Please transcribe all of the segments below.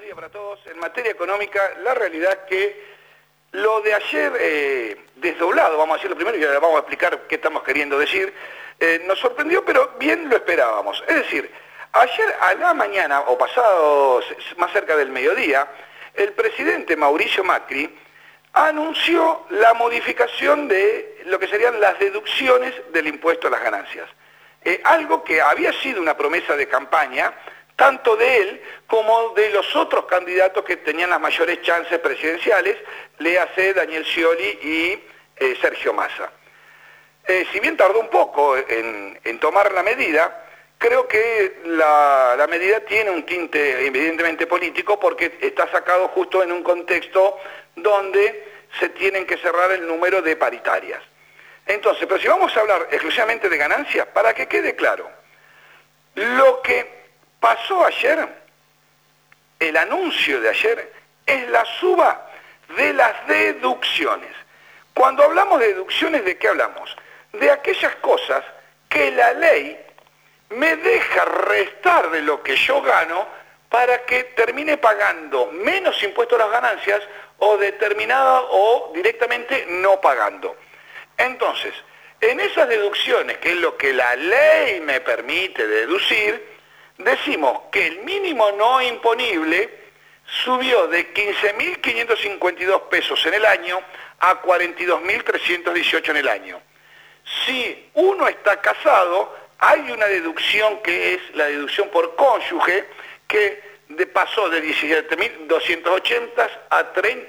día para todos. En materia económica, la realidad es que lo de ayer, desdoblado, vamos a decirlo primero y ahora vamos a explicar qué estamos queriendo decir, nos sorprendió, pero bien lo esperábamos. Es decir, ayer a la mañana, o pasado más cerca del mediodía, el presidente Mauricio Macri anunció la modificación de lo que serían las deducciones del impuesto a las ganancias. Algo que había sido una promesa de campaña, tanto de él como de los otros candidatos que tenían las mayores chances presidenciales, léase Daniel Scioli y Sergio Massa. Si bien tardó un poco en tomar la medida, creo que la medida tiene un tinte evidentemente político porque está sacado justo en un contexto donde se tienen que cerrar el número de paritarias. Entonces, pero si vamos a hablar exclusivamente de ganancias, para que quede claro, lo que pasó ayer, el anuncio de ayer, es la suba de las deducciones. Cuando hablamos de deducciones, ¿de qué hablamos? De aquellas cosas que la ley me deja restar de lo que yo gano para que termine pagando menos impuestos a las ganancias o determinada o directamente no pagando. Entonces, en esas deducciones, que es lo que la ley me permite deducir, decimos que el mínimo no imponible subió de 15.552 pesos en el año a 42.318 en el año. Si uno está casado, hay una deducción que es la deducción por cónyuge, que pasó de 17.280 a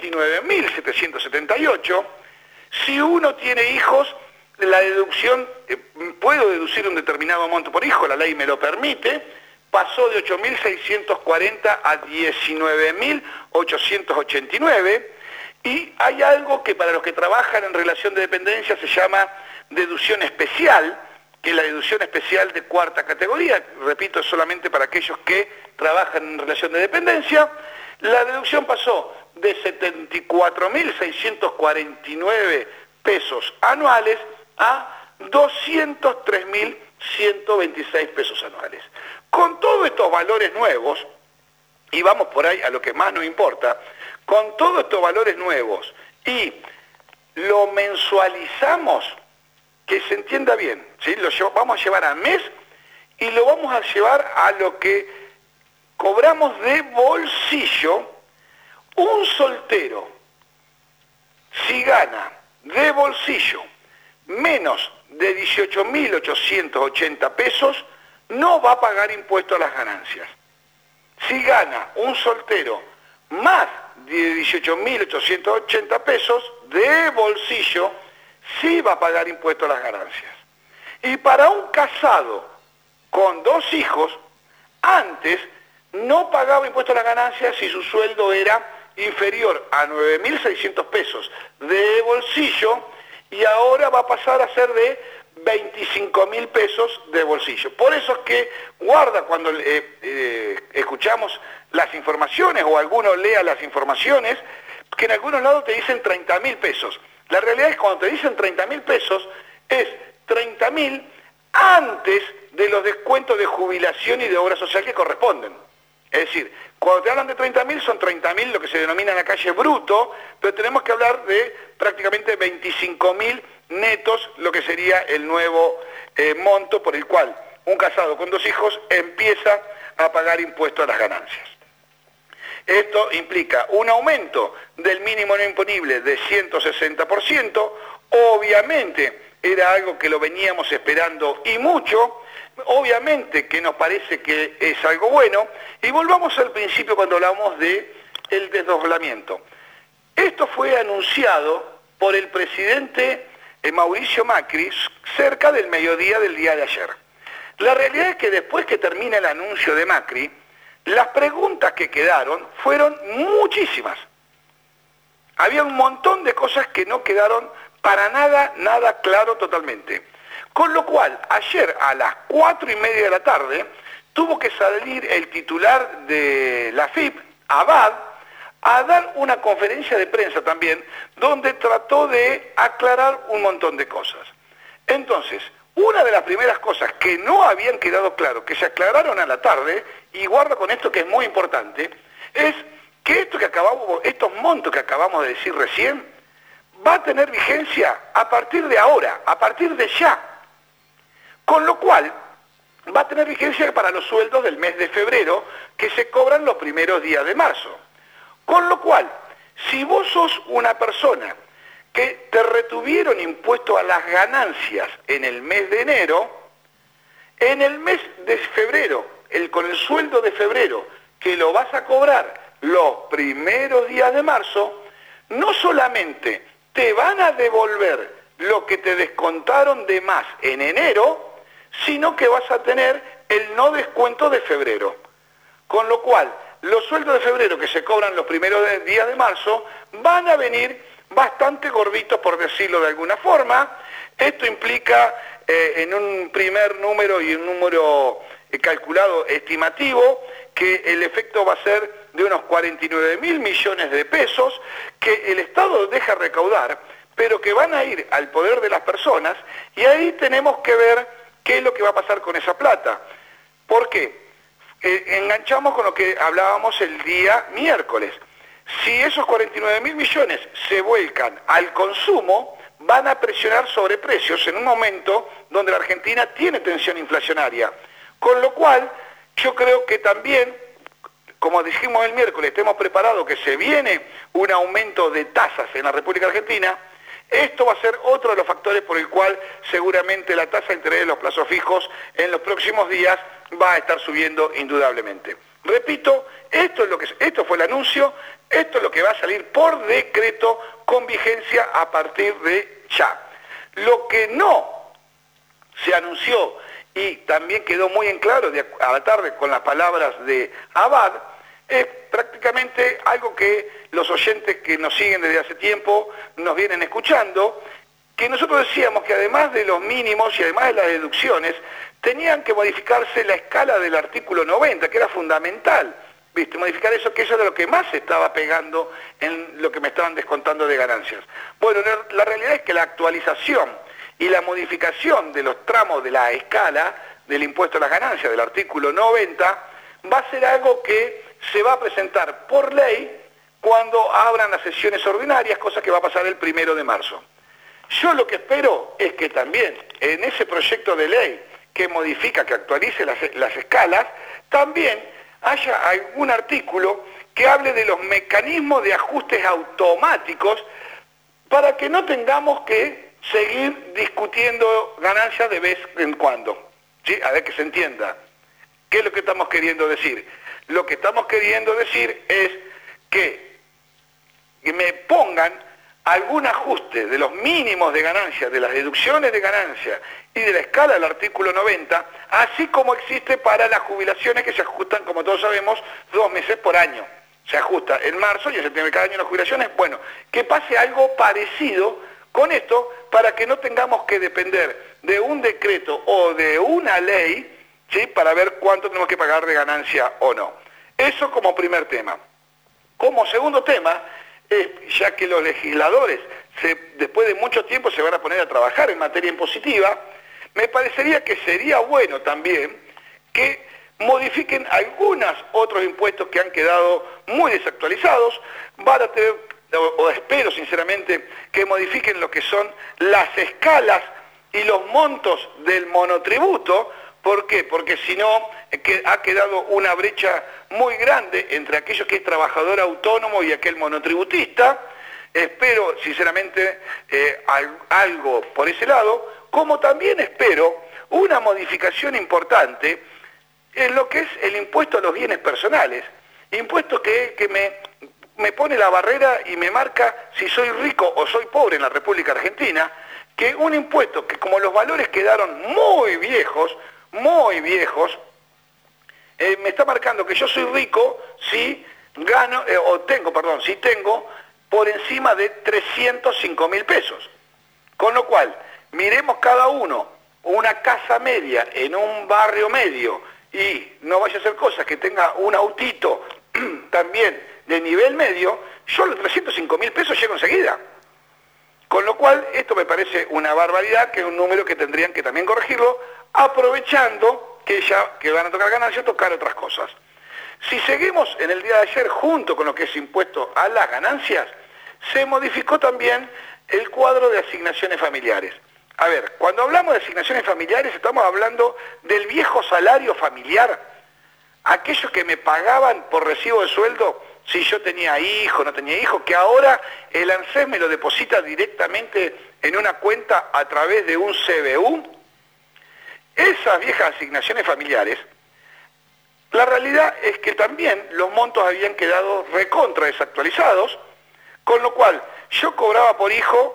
39.778. Si uno tiene hijos, la deducción, puedo deducir un determinado monto por hijo, la ley me lo permite, pasó de 8.640 a 19.889, y hay algo que para los que trabajan en relación de dependencia se llama deducción especial, que es la deducción especial de cuarta categoría, repito, solamente para aquellos que trabajan en relación de dependencia. La deducción pasó de 74.649 pesos anuales a 203.126 pesos anuales. Con todos estos valores nuevos, y vamos por ahí a lo que más nos importa, con todos estos valores nuevos y lo mensualizamos, que se entienda bien, ¿sí? Vamos a llevar a mes y lo vamos a llevar a lo que cobramos de bolsillo. Un soltero, si gana de bolsillo menos de 18.880 pesos, no va a pagar impuesto a las ganancias. Si gana un soltero más de 18.880 pesos de bolsillo, sí va a pagar impuesto a las ganancias. Y para un casado con 2 hijos, antes no pagaba impuesto a las ganancias si su sueldo era inferior a 9.600 pesos de bolsillo, y ahora va a pasar a ser de 25.000 pesos de bolsillo. Por eso es que guarda cuando escuchamos las informaciones o alguno lea las informaciones, que en algunos lados te dicen 30.000 pesos. La realidad es que cuando te dicen 30.000 pesos, es 30.000 antes de los descuentos de jubilación y de obra social que corresponden. Es decir, cuando te hablan de 30.000 son 30.000 lo que se denomina en la calle bruto, pero tenemos que hablar de prácticamente 25.000 netos, lo que sería el nuevo monto por el cual un casado con 2 hijos empieza a pagar impuestos a las ganancias. Esto implica un aumento del mínimo no imponible de 160%, obviamente era algo que lo veníamos esperando y mucho, obviamente que nos parece que es algo bueno, y volvamos al principio cuando hablamos de el desdoblamiento. Esto fue anunciado por el presidente Mauricio Macri cerca del mediodía del día de ayer. La realidad es que después que termina el anuncio de Macri, las preguntas que quedaron fueron muchísimas. Había un montón de cosas que no quedaron para nada claro totalmente. Con lo cual, ayer a las 4:30 de la tarde, tuvo que salir el titular de la AFIP, Abad, a dar una conferencia de prensa también, donde trató de aclarar un montón de cosas. Entonces, una de las primeras cosas que no habían quedado claro, que se aclararon a la tarde, y guarda con esto que es muy importante, es que estos montos que acabamos de decir recién, va a tener vigencia a partir de ahora, a partir de ya. Con lo cual, va a tener vigencia para los sueldos del mes de febrero, que se cobran los primeros días de marzo. Con lo cual, si vos sos una persona que te retuvieron impuesto a las ganancias en el mes de enero, en el mes de febrero, con el sueldo de febrero, que lo vas a cobrar los primeros días de marzo, no solamente te van a devolver lo que te descontaron de más en enero, sino que vas a tener el no descuento de febrero. Con lo cual, los sueldos de febrero que se cobran los primeros días de marzo van a venir bastante gorditos, por decirlo de alguna forma. Esto implica en un primer número y un número calculado estimativo que el efecto va a ser de unos 49.000 millones de pesos que el Estado deja recaudar, pero que van a ir al poder de las personas, y ahí tenemos que ver qué es lo que va a pasar con esa plata. ¿Por qué? Enganchamos con lo que hablábamos el día miércoles. Si esos 49.000 millones se vuelcan al consumo, van a presionar sobre precios en un momento donde la Argentina tiene tensión inflacionaria. Con lo cual, yo creo que también, como dijimos el miércoles, estemos preparados que se viene un aumento de tasas en la República Argentina. Esto va a ser otro de los factores por el cual seguramente la tasa de interés de los plazos fijos en los próximos días va a estar subiendo indudablemente. Repito, esto fue el anuncio, esto es lo que va a salir por decreto con vigencia a partir de ya. Lo que no se anunció y también quedó muy en claro a la tarde con las palabras de Abad, es prácticamente algo que los oyentes que nos siguen desde hace tiempo nos vienen escuchando, que nosotros decíamos que además de los mínimos y además de las deducciones, tenían que modificarse la escala del artículo 90, que era fundamental, ¿viste? Modificar eso, que eso era lo que más se estaba pegando en lo que me estaban descontando de ganancias. Bueno, la realidad es que la actualización y la modificación de los tramos de la escala del impuesto a las ganancias del artículo 90 va a ser algo que se va a presentar por ley cuando abran las sesiones ordinarias, cosa que va a pasar el 1 de marzo. Yo lo que espero es que también en ese proyecto de ley que modifica, que actualice las escalas, también haya algún artículo que hable de los mecanismos de ajustes automáticos para que no tengamos que seguir discutiendo ganancias de vez en cuando, ¿sí? A ver que se entienda. ¿Qué es lo que estamos queriendo decir? Lo que estamos queriendo decir es que me pongan algún ajuste de los mínimos de ganancias, de las deducciones de ganancias y de la escala del artículo 90, así como existe para las jubilaciones que se ajustan, como todos sabemos, 2 meses por año. Se ajusta en marzo y en septiembre cada año las jubilaciones. Bueno, que pase algo parecido con esto para que no tengamos que depender de un decreto o de una ley, ¿sí?, para ver cuánto tenemos que pagar de ganancia o no. Eso como primer tema. Como segundo tema, ya que los legisladores después de mucho tiempo se van a poner a trabajar en materia impositiva, me parecería que sería bueno también que modifiquen algunos otros impuestos que han quedado muy desactualizados. Van a tener, o espero sinceramente, que modifiquen lo que son las escalas y los montos del monotributo. ¿Por qué? Porque si no, ha quedado una brecha muy grande entre aquellos que es trabajador autónomo y aquel monotributista. Espero, sinceramente, algo por ese lado, como también espero una modificación importante en lo que es el impuesto a los bienes personales. Impuesto que me pone la barrera y me marca si soy rico o soy pobre en la República Argentina, que un impuesto que como los valores quedaron muy viejos, me está marcando que yo soy rico si tengo por encima de 305.000 pesos. Con lo cual, miremos cada uno una casa media en un barrio medio y no vaya a ser cosas que tenga un autito también de nivel medio, yo los 305.000 pesos llego enseguida. Con lo cual, esto me parece una barbaridad, que es un número que tendrían que también corregirlo, aprovechando que ya que van a tocar ganancias, tocar otras cosas. Si seguimos en el día de ayer junto con lo que es impuesto a las ganancias, se modificó también el cuadro de asignaciones familiares. A ver, cuando hablamos de asignaciones familiares estamos hablando del viejo salario familiar, aquellos que me pagaban por recibo de sueldo si yo tenía hijo, no tenía hijo, que ahora el ANSES me lo deposita directamente en una cuenta a través de un CBU. Esas viejas asignaciones familiares, la realidad es que también los montos habían quedado recontra desactualizados, con lo cual yo cobraba por hijo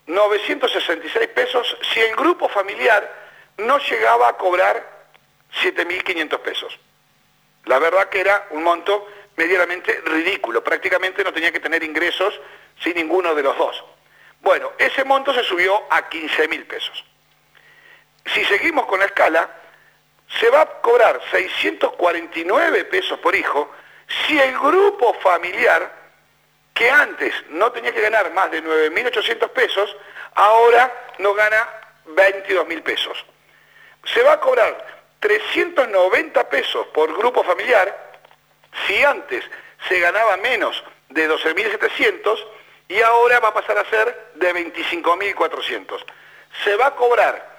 966 pesos si el grupo familiar no llegaba a cobrar 7.500 pesos. La verdad que era un monto medianamente ridículo, prácticamente no tenía que tener ingresos sin ninguno de los dos. Bueno, ese monto se subió a 15.000 pesos. Si seguimos con la escala, se va a cobrar 649 pesos por hijo si el grupo familiar, que antes no tenía que ganar más de 9.800 pesos, ahora no gana 22.000 pesos. Se va a cobrar 390 pesos por grupo familiar si antes se ganaba menos de 12.700 y ahora va a pasar a ser de 25.400. Se va a cobrar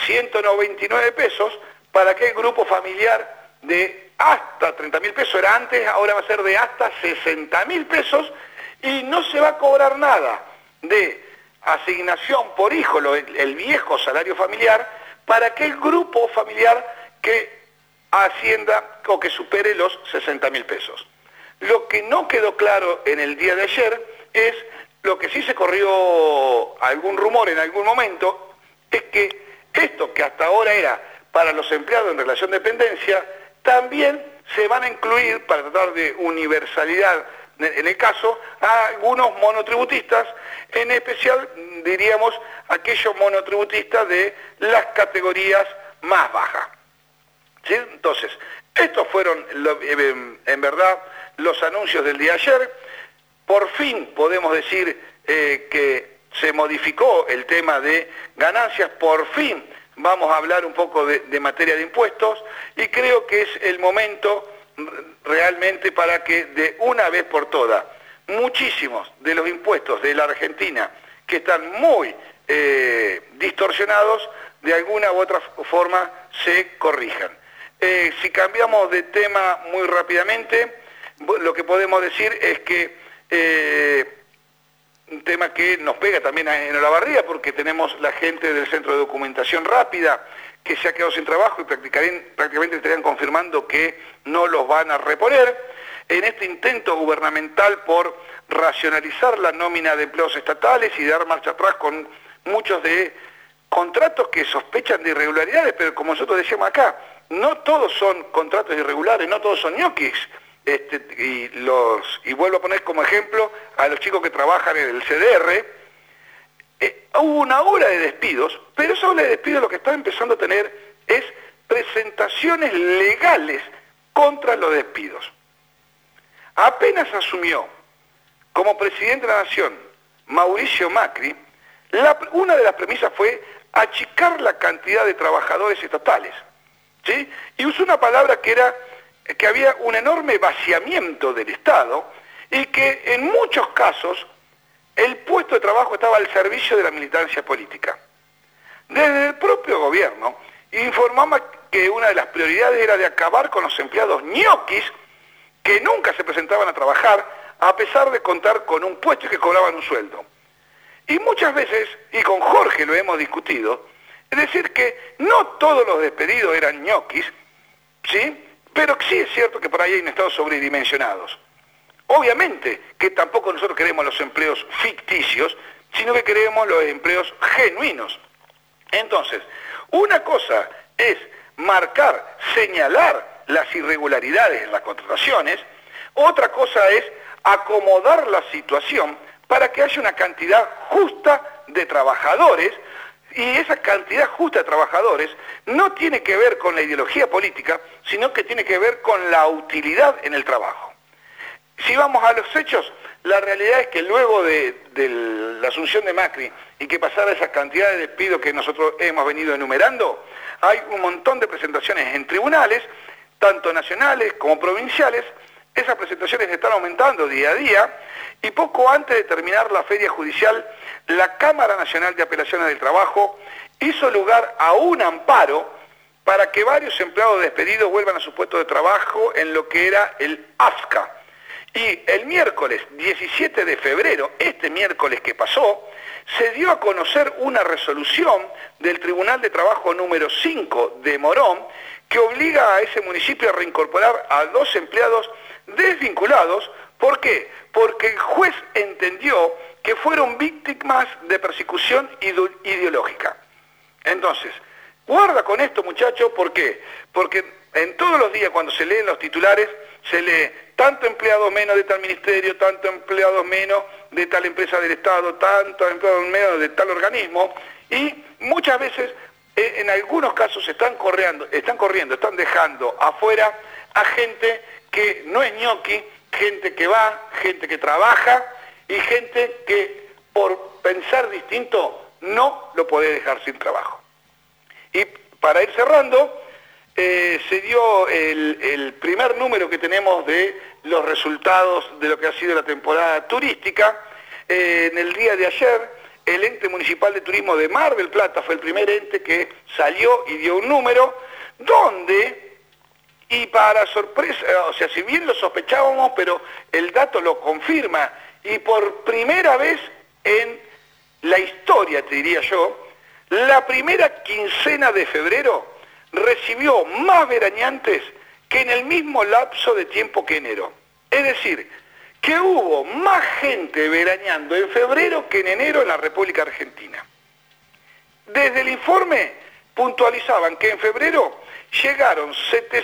199 pesos para aquel grupo familiar de hasta 30.000 pesos, era antes, ahora va a ser de hasta 60.000 pesos, y no se va a cobrar nada de asignación por hijo, el viejo salario familiar, para aquel grupo familiar que ascienda o que supere los 60.000 pesos. Lo que no quedó claro en el día de ayer es, lo que sí se corrió algún rumor en algún momento, es que esto que hasta ahora era para los empleados en relación de dependencia, también se van a incluir, para tratar de universalidad en el caso, a algunos monotributistas, en especial, diríamos, aquellos monotributistas de las categorías más bajas. ¿Sí? Entonces, estos fueron, en verdad, los anuncios del día de ayer. Por fin podemos decir que se modificó el tema de ganancias, por fin vamos a hablar un poco de materia de impuestos, y creo que es el momento realmente para que de una vez por todas muchísimos de los impuestos de la Argentina, que están muy distorsionados, de alguna u otra forma se corrijan. Si cambiamos de tema muy rápidamente, lo que podemos decir es que un tema que nos pega también en Olavarría, porque tenemos la gente del Centro de Documentación Rápida que se ha quedado sin trabajo y prácticamente estarían confirmando que no los van a reponer. En este intento gubernamental por racionalizar la nómina de empleos estatales y dar marcha atrás con muchos de contratos que sospechan de irregularidades, pero como nosotros decíamos acá, no todos son contratos irregulares, no todos son ñoquis. Y vuelvo a poner como ejemplo a los chicos que trabajan en el CDR. Hubo una ola de despidos, pero esa ola de despidos lo que está empezando a tener es presentaciones legales contra los despidos. Apenas asumió como presidente de la Nación Mauricio Macri, una de las premisas fue achicar la cantidad de trabajadores estatales, ¿sí? Y usó una palabra que había un enorme vaciamiento del Estado y que en muchos casos el puesto de trabajo estaba al servicio de la militancia política. Desde el propio gobierno informaba que una de las prioridades era de acabar con los empleados ñoquis que nunca se presentaban a trabajar a pesar de contar con un puesto y que cobraban un sueldo. Y muchas veces, y con Jorge lo hemos discutido, es decir que no todos los despedidos eran ñoquis, ¿sí? Pero sí es cierto que por ahí hay un estado sobredimensionados. Obviamente que tampoco nosotros queremos los empleos ficticios, sino que queremos los empleos genuinos. Entonces, una cosa es marcar, señalar las irregularidades en las contrataciones, otra cosa es acomodar la situación para que haya una cantidad justa de trabajadores, y esa cantidad justa de trabajadores no tiene que ver con la ideología política, sino que tiene que ver con la utilidad en el trabajo. Si vamos a los hechos, la realidad es que luego de la asunción de Macri y que pasara esa cantidad de despidos que nosotros hemos venido enumerando, hay un montón de presentaciones en tribunales, tanto nacionales como provinciales. Esas presentaciones están aumentando día a día y poco antes de terminar la feria judicial, la Cámara Nacional de Apelaciones del Trabajo hizo lugar a un amparo para que varios empleados despedidos vuelvan a su puesto de trabajo en lo que era el AFCA. Y el miércoles 17 de febrero, este miércoles que pasó, se dio a conocer una resolución del Tribunal de Trabajo número 5 de Morón que obliga a ese municipio a reincorporar a 2 empleados desvinculados. ¿Por qué? Porque el juez entendió que fueron víctimas de persecución ideológica. Entonces, guarda con esto, muchachos, ¿por qué? Porque en todos los días cuando se leen los titulares, se lee tanto empleados menos de tal ministerio, tanto empleados menos de tal empresa del Estado, tanto empleados menos de tal organismo, y muchas veces, en algunos casos, están dejando afuera a gente que no es ñoqui, gente que va, gente que trabaja, y gente que por pensar distinto no lo puede dejar sin trabajo. Y para ir cerrando, se dio el primer número que tenemos de los resultados de lo que ha sido la temporada turística. En el día de ayer, el ente municipal de turismo de Mar del Plata fue el primer ente que salió y dio un número donde, y para sorpresa, o sea, si bien lo sospechábamos, pero el dato lo confirma, y por primera vez en la historia, te diría yo, la primera quincena de febrero recibió más veraneantes que en el mismo lapso de tiempo que enero. Es decir, que hubo más gente veraneando en febrero que en enero en la República Argentina. Desde el informe puntualizaban que en febrero llegaron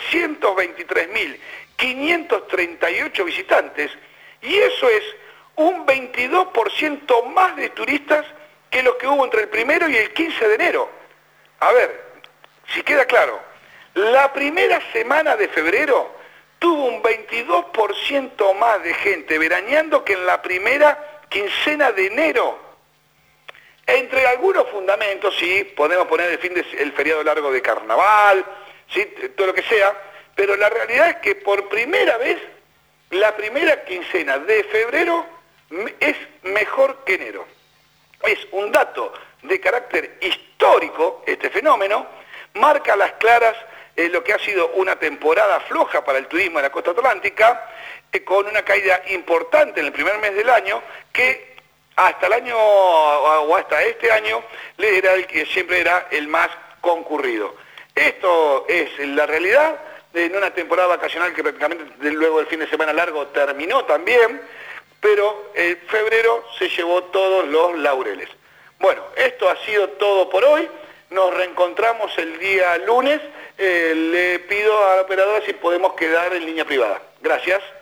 723.538 visitantes, y eso es un 22% más de turistas que los que hubo entre el 1 y el 15 de enero. A ver, si queda claro, la primera semana de febrero tuvo un 22% más de gente veraneando que en la primera quincena de enero. Entre algunos fundamentos, sí, podemos poner el feriado largo de carnaval, sí, todo lo que sea, pero la realidad es que por primera vez, la primera quincena de febrero es mejor que enero. Es un dato de carácter histórico, este fenómeno, marca a las claras lo que ha sido una temporada floja para el turismo en la costa atlántica, con una caída importante en el primer mes del año, que hasta el año, o hasta este año, era el que siempre era el más concurrido. Esto es la realidad en una temporada vacacional que prácticamente luego del fin de semana largo terminó también, pero febrero se llevó todos los laureles. Bueno, esto ha sido todo por hoy. Nos reencontramos el día lunes. Le pido a la operadora si podemos quedar en línea privada. Gracias.